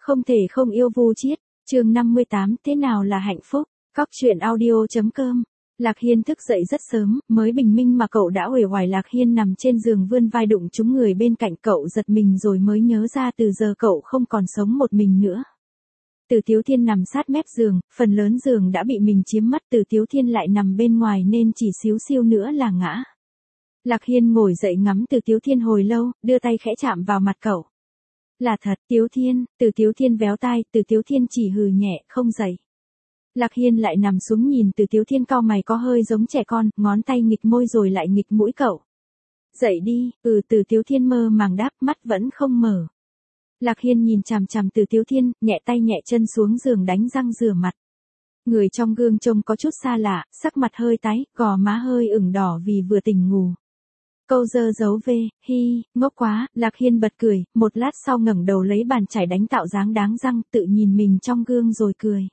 Không thể không yêu Vu Chiết, chương 58 thế nào là hạnh phúc, Cóc truyện audio.com. Lạc Hiên thức dậy rất sớm, mới bình minh mà cậu đã uể oải. Lạc Hiên nằm trên giường vươn vai đụng trúng người bên cạnh, cậu giật mình rồi mới nhớ ra từ giờ cậu không còn sống một mình nữa. Từ Tiếu Thiên nằm sát mép giường, phần lớn giường đã bị mình chiếm mất, Từ Tiếu Thiên lại nằm bên ngoài nên chỉ xíu xiu nữa là ngã. Lạc Hiên ngồi dậy ngắm Từ Tiếu Thiên hồi lâu, đưa tay khẽ chạm vào mặt cậu. Là thật, Tiếu Thiên, Từ Tiếu Thiên véo tai, Từ Tiếu Thiên chỉ hừ nhẹ, không dậy. Lạc Hiên lại nằm xuống nhìn Từ Tiếu Thiên, cau mày có hơi giống trẻ con, ngón tay nghịch môi rồi lại nghịch mũi cậu. Dậy đi, Từ Tiếu Thiên mơ màng đáp, mắt vẫn không mở. Lạc Hiên nhìn chằm chằm Từ Tiếu Thiên, nhẹ tay nhẹ chân xuống giường đánh răng rửa mặt. Người trong gương trông có chút xa lạ, sắc mặt hơi tái, gò má hơi ửng đỏ vì vừa tỉnh ngủ. Câu dơ dấu V, hi, ngốc quá, Lạc Hiên bật cười, một lát sau ngẩng đầu lấy bàn chải đánh tạo dáng đáng răng, tự nhìn mình trong gương rồi cười.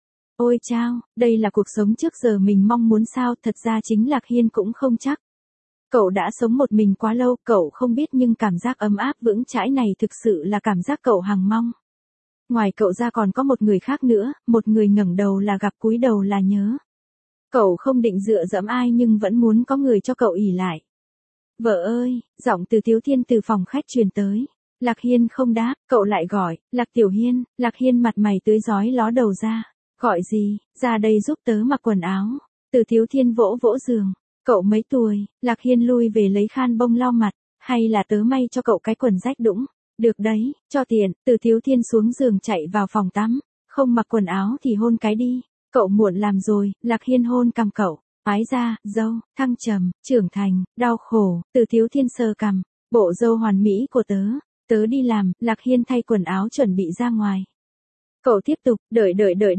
Ôi chao, đây là cuộc sống trước giờ mình mong muốn sao? Thật ra chính Lạc Hiên cũng không chắc. Cậu đã sống một mình quá lâu, cậu không biết, nhưng cảm giác ấm áp vững chãi này thực sự là cảm giác cậu hằng mong. Ngoài cậu ra còn có một người khác nữa, một người ngẩng đầu là gặp, cúi đầu là nhớ. Cậu không định dựa dẫm ai nhưng vẫn muốn có người cho cậu ỷ lại. Vợ ơi, giọng Từ Tiếu Thiên từ phòng khách truyền tới. Lạc Hiên không đáp, cậu lại gọi, Lạc Tiểu Hiên. Lạc Hiên mặt mày tươi rói ló đầu ra. Gọi gì, ra đây giúp tớ mặc quần áo. Từ Tiếu Thiên vỗ vỗ giường. Cậu mấy tuổi? Lạc Hiên lui về lấy khăn bông lau mặt. Hay là tớ may cho cậu cái quần rách đũng? Được đấy, cho tiền. Từ Tiếu Thiên xuống giường chạy vào phòng tắm. Không mặc quần áo thì hôn cái đi. Cậu muộn làm rồi. Lạc Hiên hôn cằm cậu. Ái ra, dâu, thăng trầm, trưởng thành, đau khổ. Từ Tiếu Thiên sờ cằm. Bộ dâu hoàn mỹ của tớ. Tớ đi làm. Lạc Hiên thay quần áo chuẩn bị ra ngoài. Cậu tiếp tục, đợi,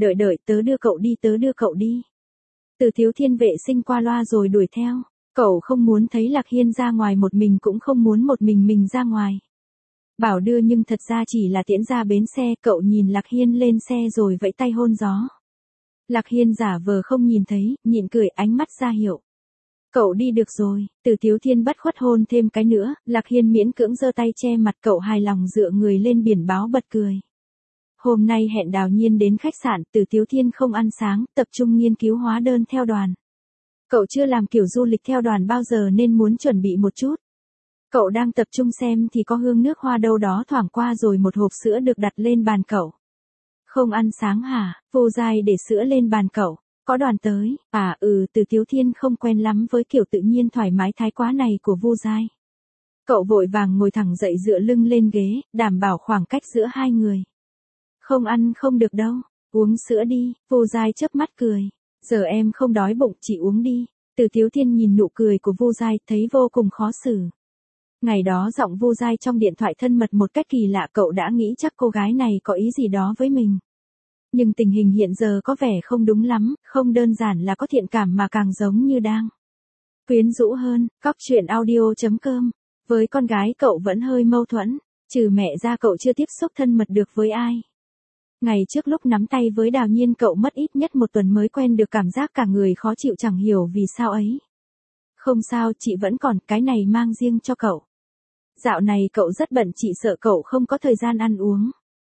tớ đưa cậu đi. Từ Tiếu Thiên vệ sinh qua loa rồi đuổi theo. Cậu không muốn thấy Lạc Hiên ra ngoài một mình, cũng không muốn một mình ra ngoài. Bảo đưa nhưng thật ra chỉ là tiễn ra bến xe. Cậu nhìn Lạc Hiên lên xe rồi vẫy tay hôn gió. Lạc Hiên giả vờ không nhìn thấy, nhịn cười, ánh mắt ra hiệu. Cậu đi được rồi. Từ Tiếu Thiên bất khuất hôn thêm cái nữa. Lạc Hiên miễn cưỡng giơ tay che mặt, cậu hài lòng dựa người lên biển báo bật cười. Hôm nay hẹn Đào Nhiên đến khách sạn, Từ Tiếu Thiên không ăn sáng, tập trung nghiên cứu hóa đơn theo đoàn. Cậu chưa làm kiểu du lịch theo đoàn bao giờ nên muốn chuẩn bị một chút. Cậu đang tập trung xem thì có hương nước hoa đâu đó thoảng qua, rồi một hộp sữa được đặt lên bàn cậu. Không ăn sáng hả? Vô Giai để sữa lên bàn cậu. Có đoàn tới. Từ Tiếu Thiên không quen lắm với kiểu tự nhiên thoải mái thái quá này của Vô Giai. Cậu vội vàng ngồi thẳng dậy dựa lưng lên ghế, đảm bảo khoảng cách giữa hai người. Không ăn không được đâu, uống sữa đi. Vô Giai chớp mắt cười. Giờ em không đói bụng, chị uống đi. Từ Tiếu Thiên nhìn nụ cười của Vô Giai, thấy vô cùng khó xử. Ngày đó giọng Vô Giai trong điện thoại thân mật một cách kỳ lạ, cậu đã nghĩ chắc cô gái này có ý gì đó với mình. Nhưng tình hình hiện giờ có vẻ không đúng lắm, không đơn giản là có thiện cảm mà càng giống như đang quyến rũ hơn. Cóc truyện audio.com. Với con gái cậu vẫn hơi mâu thuẫn, trừ mẹ ra cậu chưa tiếp xúc thân mật được với ai. Ngày trước lúc nắm tay với Đào Nhiên cậu mất ít nhất một tuần mới quen được cảm giác cả người khó chịu, chẳng hiểu vì sao ấy. Không sao, chị vẫn còn, cái này mang riêng cho cậu. Dạo này cậu rất bận, chị sợ cậu không có thời gian ăn uống.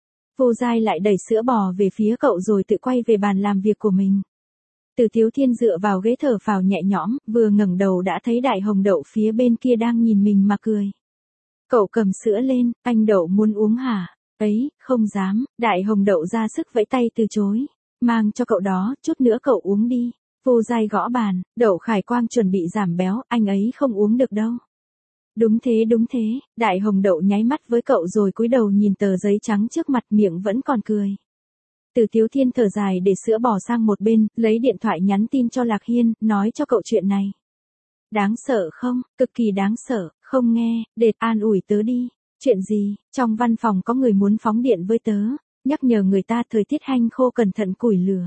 Vô Giai lại đẩy sữa bò về phía cậu rồi tự quay về bàn làm việc của mình. Từ Tiếu Thiên dựa vào ghế thở phào nhẹ nhõm, vừa ngẩng đầu đã thấy Đại Hồng Đậu phía bên kia đang nhìn mình mà cười. Cậu cầm sữa lên, anh Đậu muốn uống hả? Ấy, không dám. Đại Hồng Đậu ra sức vẫy tay từ chối. Mang cho cậu đó, chút nữa cậu uống đi. Vô Giai gõ bàn, Đậu Khải Quang chuẩn bị giảm béo, anh ấy không uống được đâu. Đúng thế. Đại Hồng Đậu nháy mắt với cậu rồi cúi đầu nhìn tờ giấy trắng trước mặt, miệng vẫn còn cười. Từ Tiếu Thiên thở dài để sữa bỏ sang một bên, lấy điện thoại nhắn tin cho Lạc Hiên, nói cho cậu chuyện này. Đáng sợ không? Cực kỳ đáng sợ. Không nghe, để an ủi tớ đi. Chuyện gì? Trong văn phòng có người muốn phóng điện với tớ, nhắc nhở người ta thời tiết hanh khô cẩn thận củi lửa.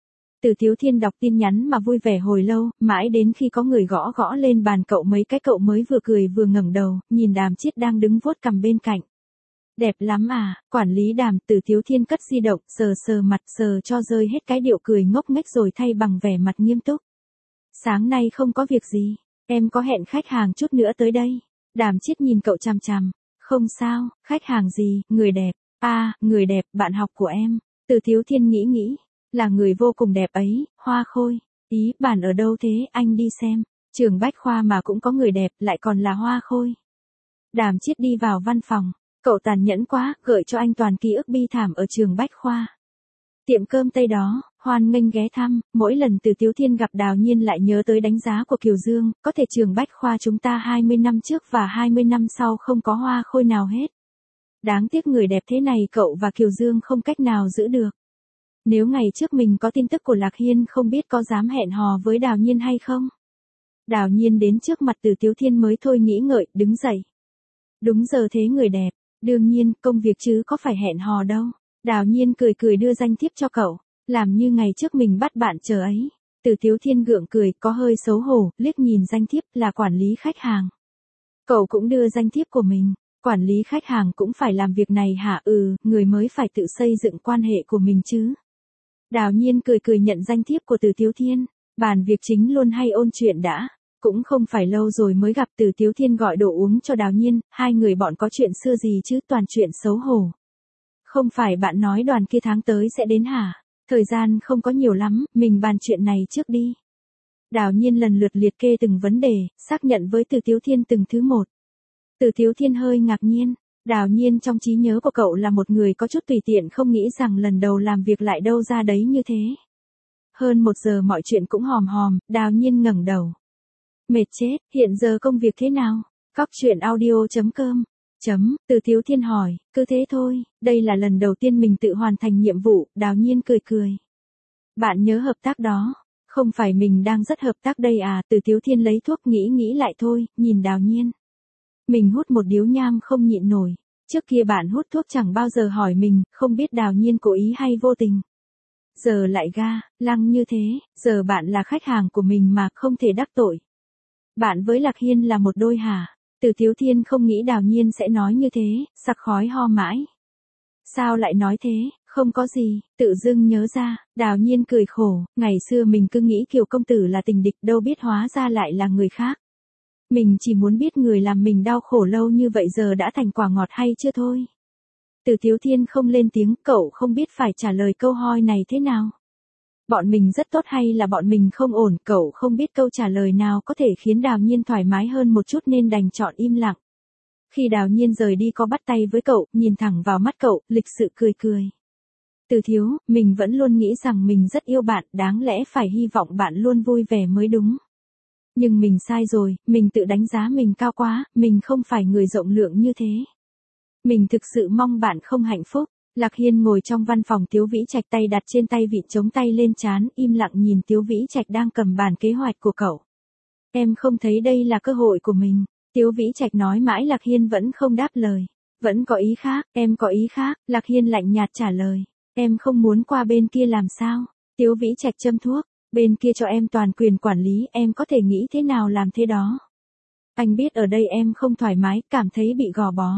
Từ Tiếu Thiên đọc tin nhắn mà vui vẻ hồi lâu, mãi đến khi có người gõ gõ lên bàn cậu mấy cái, cậu mới vừa cười vừa ngẩng đầu, nhìn Đàm Chiết đang đứng vuốt cằm bên cạnh. Đẹp lắm à? Quản lý Đàm. Từ Tiếu Thiên cất di động, sờ mặt, sờ cho rơi hết cái điệu cười ngốc nghếch rồi thay bằng vẻ mặt nghiêm túc. Sáng nay không có việc gì, em có hẹn khách hàng chút nữa tới đây. Đàm Chiết nhìn cậu chằm chằm. Không sao, khách hàng gì? Người đẹp. Người đẹp, bạn học của em. Từ Thiếu Thiên nghĩ, là người vô cùng đẹp ấy, Hoa Khôi. Ý, bạn ở đâu thế, anh đi xem. Trường Bách Khoa mà cũng có người đẹp, lại còn là Hoa Khôi. Đàm Chiết đi vào văn phòng. Cậu tàn nhẫn quá, gợi cho anh toàn ký ức bi thảm ở trường Bách Khoa. Tiệm cơm Tây đó, hoan nghênh ghé thăm, mỗi lần Từ Thiếu Thiên gặp Đào Nhiên lại nhớ tới đánh giá của Kiều Dương, có thể trường Bách Khoa chúng ta 20 năm trước và 20 năm sau không có Hoa Khôi nào hết. Đáng tiếc người đẹp thế này cậu và Kiều Dương không cách nào giữ được. Nếu ngày trước mình có tin tức của Lạc Hiên không biết có dám hẹn hò với Đào Nhiên hay không. Đào Nhiên đến trước mặt Từ Thiếu Thiên mới thôi nghĩ ngợi, đứng dậy. Đúng giờ thế người đẹp, đương nhiên công việc chứ có phải hẹn hò đâu. Đào Nhiên cười đưa danh thiếp cho cậu, làm như ngày trước mình bắt bạn chờ ấy. Từ Thiếu Thiên gượng cười có hơi xấu hổ, liếc nhìn danh thiếp là quản lý khách hàng. Cậu cũng đưa danh thiếp của mình, quản lý khách hàng cũng phải làm việc này hả? Người mới phải tự xây dựng quan hệ của mình chứ. Đào Nhiên cười nhận danh thiếp của Từ Thiếu Thiên, bàn việc chính luôn hay ôn chuyện đã. Cũng không phải lâu rồi mới gặp. Từ Thiếu Thiên gọi đồ uống cho Đào Nhiên, hai người bọn có chuyện xưa gì chứ, toàn chuyện xấu hổ. Không phải bạn nói đoàn kia tháng tới sẽ đến hả? Thời gian không có nhiều lắm, mình bàn chuyện này trước đi. Đào Nhiên lần lượt liệt kê từng vấn đề, xác nhận với Từ Thiếu Thiên từng thứ một. Từ Thiếu Thiên hơi ngạc nhiên. Đào Nhiên trong trí nhớ của cậu là một người có chút tùy tiện, không nghĩ rằng lần đầu làm việc lại đâu ra đấy như thế. Hơn 1 giờ mọi chuyện cũng hòm hòm, Đào Nhiên ngẩng đầu. Mệt chết, hiện giờ công việc thế nào? Cóc truyện audio.com. Từ Thiếu Thiên hỏi, cứ thế thôi, đây là lần đầu tiên mình tự hoàn thành nhiệm vụ. Đào Nhiên cười. Bạn nhớ hợp tác đó, không phải mình đang rất hợp tác đây à? Từ Thiếu Thiên lấy thuốc nghĩ lại thôi, nhìn Đào Nhiên. Mình hút một điếu nhang không nhịn nổi, trước kia bạn hút thuốc chẳng bao giờ hỏi mình, không biết Đào Nhiên cố ý hay vô tình. Giờ lại lăng như thế, giờ bạn là khách hàng của mình mà không thể đắc tội. Bạn với Lạc Hiên là một đôi hả? Từ Thiếu Thiên không nghĩ Đào Nhiên sẽ nói như thế, sặc khói ho mãi. Sao lại nói thế? Không có gì, tự dưng nhớ ra. Đào Nhiên cười khổ, ngày xưa mình cứ nghĩ Kiều công tử là tình địch, đâu biết hóa ra lại là người khác. Mình chỉ muốn biết người làm mình đau khổ lâu như vậy giờ đã thành quả ngọt hay chưa thôi. Từ Thiếu Thiên không lên tiếng, cậu không biết phải trả lời câu hỏi này thế nào. Bọn mình rất tốt hay là bọn mình không ổn, cậu không biết câu trả lời nào có thể khiến Đào Nhiên thoải mái hơn một chút nên đành chọn im lặng. Khi Đào Nhiên rời đi có bắt tay với cậu, nhìn thẳng vào mắt cậu, lịch sự cười. Từ Thiếu, mình vẫn luôn nghĩ rằng mình rất yêu bạn, đáng lẽ phải hy vọng bạn luôn vui vẻ mới đúng. Nhưng mình sai rồi, mình tự đánh giá mình cao quá, mình không phải người rộng lượng như thế. Mình thực sự mong bạn không hạnh phúc. Lạc Hiên ngồi trong văn phòng Tiếu Vĩ Trạch, tay đặt trên tay vịn, chống tay lên trán, im lặng nhìn Tiếu Vĩ Trạch đang cầm bản kế hoạch của cậu. Em không thấy đây là cơ hội của mình. Tiếu Vĩ Trạch nói mãi Lạc Hiên vẫn không đáp lời. Vẫn có ý khác, em có ý khác. Lạc Hiên lạnh nhạt trả lời. Em không muốn qua bên kia làm sao? Tiếu Vĩ Trạch châm thuốc. Bên kia cho em toàn quyền quản lý, em có thể nghĩ thế nào làm thế đó. Anh biết ở đây em không thoải mái, cảm thấy bị gò bó.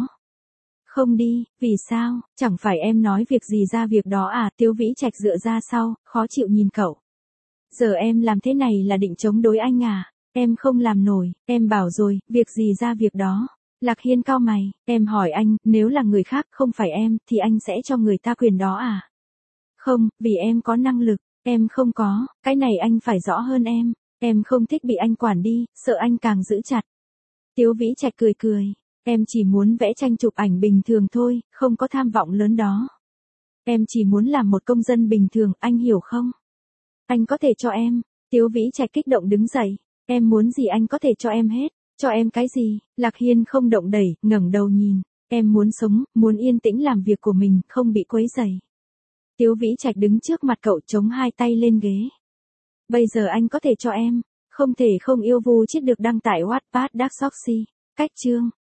Không đi, vì sao? Chẳng phải em nói việc gì ra việc đó à? Tiếu Vĩ Trạch dựa ra sau, khó chịu nhìn cậu. Giờ em làm thế này là định chống đối anh à? Em không làm nổi, em bảo rồi, việc gì ra việc đó. Lạc Hiên cau mày, em hỏi anh, nếu là người khác không phải em, thì anh sẽ cho người ta quyền đó à? Không, vì em có năng lực, em không có, cái này anh phải rõ hơn em không thích bị anh quản đi, sợ anh càng giữ chặt. Tiếu Vĩ Trạch cười. Em chỉ muốn vẽ tranh chụp ảnh bình thường thôi, không có tham vọng lớn đó. Em chỉ muốn làm một công dân bình thường, anh hiểu không? Anh có thể cho em. Tiếu Vĩ Trạch kích động đứng dậy. Em muốn gì anh có thể cho em hết. Cho em cái gì? Lạc Hiên không động đẩy, ngẩng đầu nhìn. Em muốn sống, muốn yên tĩnh làm việc của mình, không bị quấy rầy. Tiếu Vĩ Trạch đứng trước mặt cậu, chống hai tay lên ghế. Bây giờ anh có thể cho em. Không thể không yêu Vu Chiết được đăng tải Wattpad Dark Soxy. Cách chương.